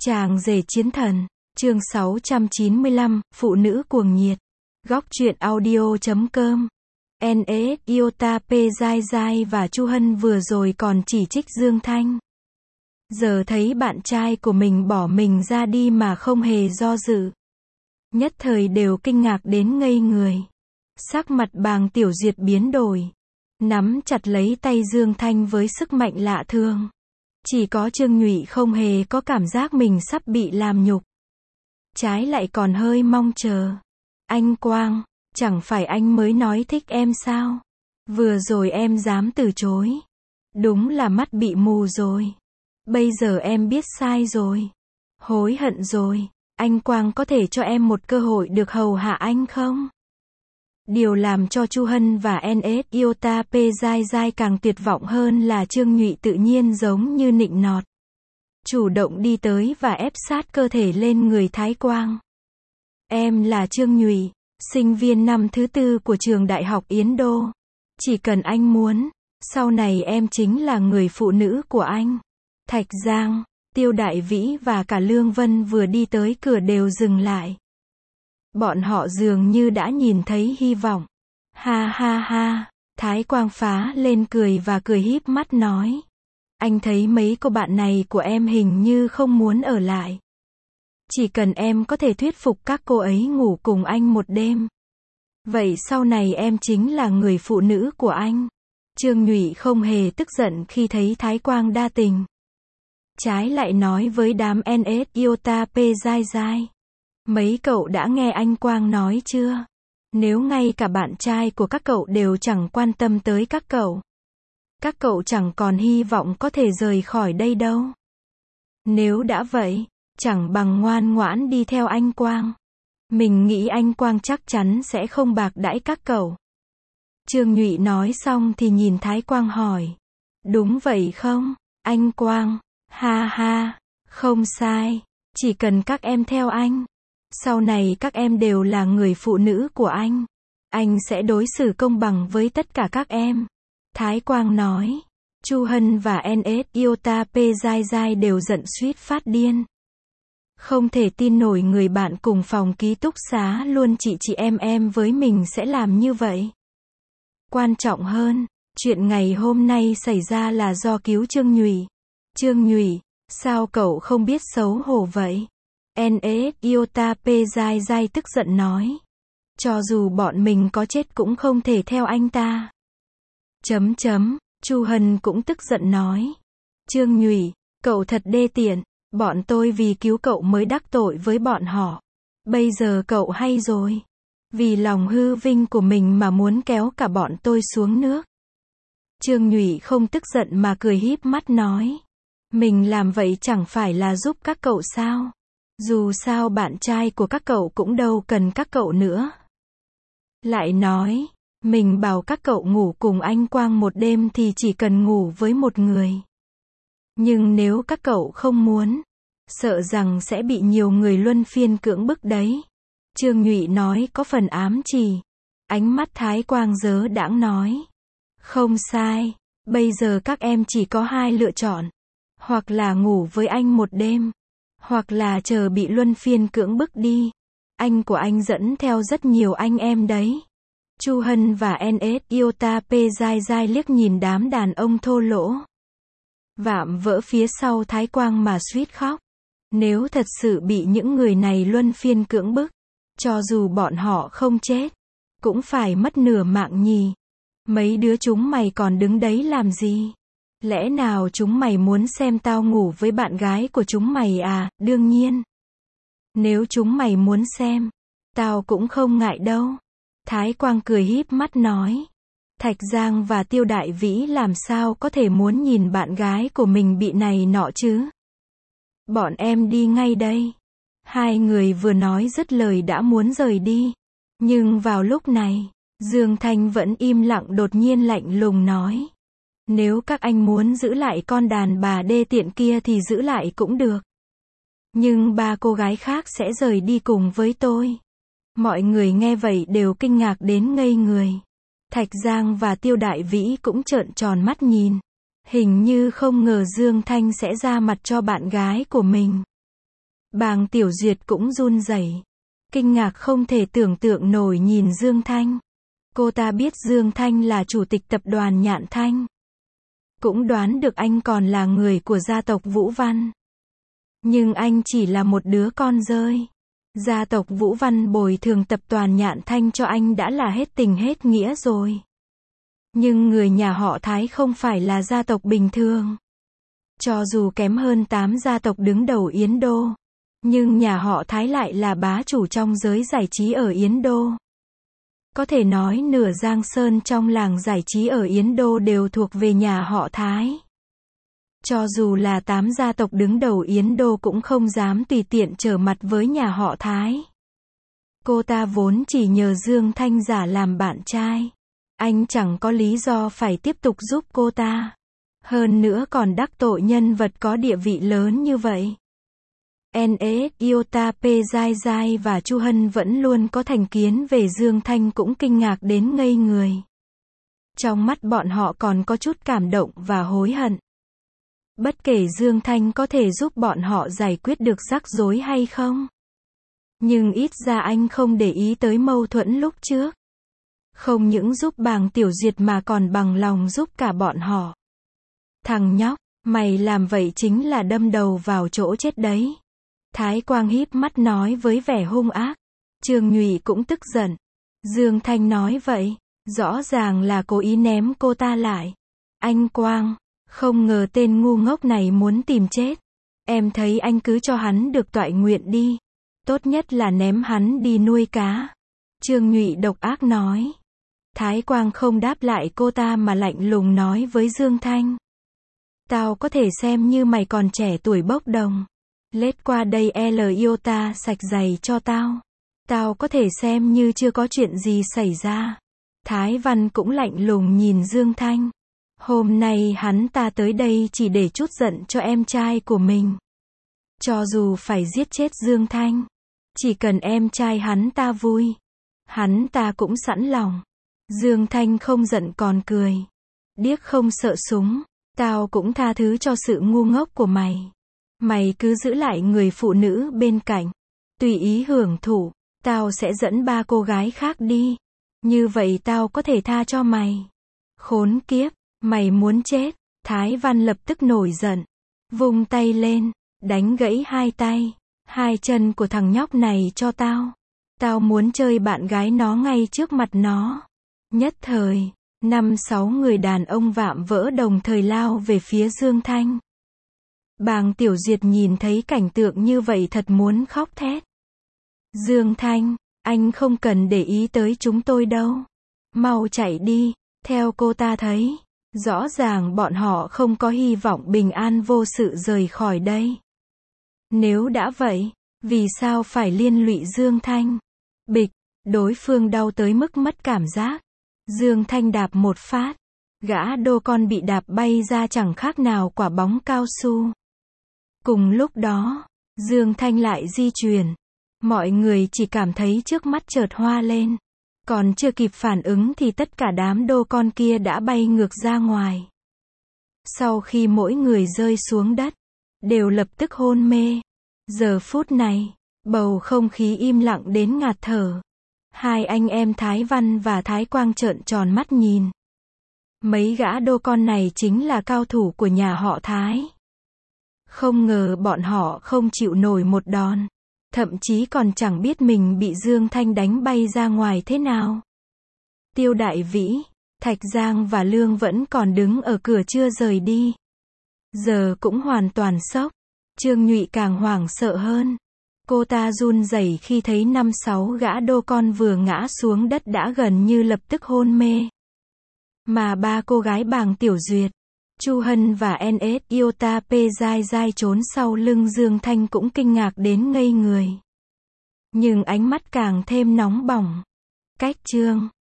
Chàng rể chiến thần, chương 695, phụ nữ cuồng nhiệt. Góc truyện audio.com. NS Iota P Giai Giai và Chu Hân vừa rồi còn chỉ trích Dương Thanh. Giờ thấy bạn trai của mình bỏ mình ra đi mà không hề do dự. Nhất thời đều kinh ngạc đến ngây người. Sắc mặt Bàng Tiểu Duyệt biến đổi. Nắm chặt lấy tay Dương Thanh với sức mạnh lạ thường. Chỉ có Trương Nhụy không hề có cảm giác mình sắp bị làm nhục. Trái lại còn hơi mong chờ. Anh Quang, chẳng phải anh mới nói thích em sao? Vừa rồi em dám từ chối. Đúng là mắt bị mù rồi. Bây giờ em biết sai rồi. Hối hận rồi. Anh Quang có thể cho em một cơ hội được hầu hạ anh không? Điều làm cho Chu Hân và NS Iota P Giai Giai càng tuyệt vọng hơn là Trương Nhụy tự nhiên giống như nịnh nọt. Chủ động đi tới và ép sát cơ thể lên người Thái Quang. Em là Trương Nhụy, sinh viên năm thứ 4 của trường Đại học Yến Đô. Chỉ cần anh muốn, sau này em chính là người phụ nữ của anh. Thạch Giang, Tiêu Đại Vĩ và cả Lương Vân vừa đi tới cửa đều dừng lại. Bọn họ dường như đã nhìn thấy hy vọng. Ha ha ha, Thái Quang phá lên cười và cười híp mắt nói. Anh thấy mấy cô bạn này của em hình như không muốn ở lại. Chỉ cần em có thể thuyết phục các cô ấy ngủ cùng anh một đêm. Vậy sau này em chính là người phụ nữ của anh. Trương Nhụy không hề tức giận khi thấy Thái Quang đa tình. Trái lại nói với đám NS Iota P Giai Giai. Mấy cậu đã nghe anh Quang nói chưa? Nếu ngay cả bạn trai của các cậu đều chẳng quan tâm tới các cậu chẳng còn hy vọng có thể rời khỏi đây đâu. Nếu đã vậy, chẳng bằng ngoan ngoãn đi theo anh Quang. Mình nghĩ anh Quang chắc chắn sẽ không bạc đãi các cậu. Trương Nhụy nói xong thì nhìn Thái Quang hỏi. Đúng vậy không, anh Quang? Ha ha, không sai. Chỉ cần các em theo anh. Sau này các em đều là người phụ nữ của anh. Anh sẽ đối xử công bằng với tất cả các em. Thái Quang nói. Chu Hân và NS Iota P Giai Giai đều giận suýt phát điên. Không thể tin nổi người bạn cùng phòng ký túc xá luôn chị em với mình sẽ làm như vậy. Quan trọng hơn, chuyện ngày hôm nay xảy ra là do cứu Trương Nhụy. Trương Nhụy, sao cậu không biết xấu hổ vậy? NS Iota P Giai Giai tức giận nói. Cho dù bọn mình có chết cũng không thể theo anh ta. Chu Hân cũng tức giận nói. Trương Nhụy, cậu thật đê tiện. Bọn tôi vì cứu cậu mới đắc tội với bọn họ. Bây giờ cậu hay rồi. Vì lòng hư vinh của mình mà muốn kéo cả bọn tôi xuống nước. Trương Nhụy không tức giận mà cười híp mắt nói. Mình làm vậy chẳng phải là giúp các cậu sao? Dù sao bạn trai của các cậu cũng đâu cần các cậu nữa. Lại nói, mình bảo các cậu ngủ cùng anh Quang một đêm thì chỉ cần ngủ với một người. Nhưng nếu các cậu không muốn, sợ rằng sẽ bị nhiều người luân phiên cưỡng bức đấy. Trương Nhụy nói có phần ám chỉ. Ánh mắt Thái Quang dớ đãng nói. Không sai, bây giờ các em chỉ có hai lựa chọn. Hoặc là ngủ với anh một đêm. Hoặc là chờ bị luân phiên cưỡng bức đi. Anh của anh dẫn theo rất nhiều anh em đấy. Chu Hân và NS Iota P Giai Giai liếc nhìn đám đàn ông thô lỗ. Vạm vỡ phía sau Thái Quang mà suýt khóc. Nếu thật sự bị những người này luân phiên cưỡng bức, cho dù bọn họ không chết, cũng phải mất nửa mạng nhì. Mấy đứa chúng mày còn đứng đấy làm gì? Lẽ nào chúng mày muốn xem tao ngủ với bạn gái của chúng mày à? Đương nhiên. Nếu chúng mày muốn xem, tao cũng không ngại đâu. Thái Quang cười híp mắt nói. Thạch Giang và Tiêu Đại Vĩ làm sao có thể muốn nhìn bạn gái của mình bị này nọ chứ? Bọn em đi ngay đây. Hai người vừa nói dứt lời đã muốn rời đi. Nhưng vào lúc này, Dương Thanh vẫn im lặng đột nhiên lạnh lùng nói. Nếu các anh muốn giữ lại con đàn bà đê tiện kia thì giữ lại cũng được. Nhưng ba cô gái khác sẽ rời đi cùng với tôi. Mọi người nghe vậy đều kinh ngạc đến ngây người. Thạch Giang và Tiêu Đại Vĩ cũng trợn tròn mắt nhìn. Hình như không ngờ Dương Thanh sẽ ra mặt cho bạn gái của mình. Bàng Tiểu Duyệt cũng run rẩy, kinh ngạc không thể tưởng tượng nổi nhìn Dương Thanh. Cô ta biết Dương Thanh là chủ tịch tập đoàn Nhạn Thanh. Cũng đoán được anh còn là người của gia tộc Vũ Văn. Nhưng anh chỉ là một đứa con rơi. Gia tộc Vũ Văn bồi thường tập đoàn Nhạn Thanh cho anh đã là hết tình hết nghĩa rồi. Nhưng người nhà họ Thái không phải là gia tộc bình thường. Cho dù kém hơn 8 gia tộc đứng đầu Yến Đô, nhưng nhà họ Thái lại là bá chủ trong giới giải trí ở Yến Đô. Có thể nói nửa Giang Sơn trong làng giải trí ở Yến Đô đều thuộc về nhà họ Thái. Cho dù là 8 gia tộc đứng đầu Yến Đô cũng không dám tùy tiện trở mặt với nhà họ Thái. Cô ta vốn chỉ nhờ Dương Thanh giả làm bạn trai. Anh chẳng có lý do phải tiếp tục giúp cô ta. Hơn nữa còn đắc tội nhân vật có địa vị lớn như vậy. NS, Iota P Giai Giai và Chu Hân vẫn luôn có thành kiến về Dương Thanh cũng kinh ngạc đến ngây người. Trong mắt bọn họ còn có chút cảm động và hối hận. Bất kể Dương Thanh có thể giúp bọn họ giải quyết được rắc rối hay không. Nhưng ít ra anh không để ý tới mâu thuẫn lúc trước. Không những giúp Bàng Tiểu Duyệt mà còn bằng lòng giúp cả bọn họ. Thằng nhóc, mày làm vậy chính là đâm đầu vào chỗ chết đấy. Thái Quang híp mắt nói với vẻ hung ác. Trương Nhụy cũng tức giận. Dương Thanh nói vậy, rõ ràng là cố ý ném cô ta lại. Anh Quang, không ngờ tên ngu ngốc này muốn tìm chết. Em thấy anh cứ cho hắn được toại nguyện đi. Tốt nhất là ném hắn đi nuôi cá. Trương Nhụy độc ác nói. Thái Quang không đáp lại cô ta mà lạnh lùng nói với Dương Thanh. Tao có thể xem như mày còn trẻ tuổi bốc đồng. Lết qua đây Iota sạch giày cho tao. Tao có thể xem như chưa có chuyện gì xảy ra. Thái Văn cũng lạnh lùng nhìn Dương Thanh. Hôm nay hắn ta tới đây chỉ để trút giận cho em trai của mình. Cho dù phải giết chết Dương Thanh, chỉ cần em trai hắn ta vui, hắn ta cũng sẵn lòng. Dương Thanh không giận còn cười. Điếc không sợ súng, tao cũng tha thứ cho sự ngu ngốc của mày. Mày cứ giữ lại người phụ nữ bên cạnh, tùy ý hưởng thụ, tao sẽ dẫn 3 cô gái khác đi. Như vậy tao có thể tha cho mày. Khốn kiếp, mày muốn chết. Thái Văn lập tức nổi giận, vung tay lên, đánh gãy 2 tay, 2 chân của thằng nhóc này cho tao. Tao muốn chơi bạn gái nó ngay trước mặt nó. Nhất thời, 5-6 người đàn ông vạm vỡ đồng thời lao về phía Dương Thanh. Bàng Tiểu Duyệt nhìn thấy cảnh tượng như vậy thật muốn khóc thét. Dương Thanh, anh không cần để ý tới chúng tôi đâu. Mau chạy đi. Theo cô ta thấy, rõ ràng bọn họ không có hy vọng bình an vô sự rời khỏi đây. Nếu đã vậy, vì sao phải liên lụy Dương Thanh? Bịch, đối phương đau tới mức mất cảm giác. Dương Thanh đạp một phát, gã đô con bị đạp bay ra chẳng khác nào quả bóng cao su. Cùng lúc đó, Dương Thanh lại di chuyển. Mọi người chỉ cảm thấy trước mắt chợt hoa lên. Còn chưa kịp phản ứng thì tất cả đám đô con kia đã bay ngược ra ngoài. Sau khi mỗi người rơi xuống đất, đều lập tức hôn mê. Giờ phút này, bầu không khí im lặng đến ngạt thở. Hai anh em Thái Văn và Thái Quang trợn tròn mắt nhìn. Mấy gã đô con này chính là cao thủ của nhà họ Thái. Không ngờ bọn họ không chịu nổi một đòn. Thậm chí còn chẳng biết mình bị Dương Thanh đánh bay ra ngoài thế nào. Tiêu Đại Vĩ, Thạch Giang và Lương vẫn còn đứng ở cửa chưa rời đi. Giờ cũng hoàn toàn sốc. Trương Nhụy càng hoảng sợ hơn. Cô ta run rẩy khi thấy 5-6 gã đô con vừa ngã xuống đất đã gần như lập tức hôn mê. Mà 3 cô gái Bàng Tiểu Duyệt, Chu Hân và NS Iota P Giai Giai trốn sau lưng Dương Thanh cũng kinh ngạc đến ngây người. Nhưng ánh mắt càng thêm nóng bỏng. Cách chương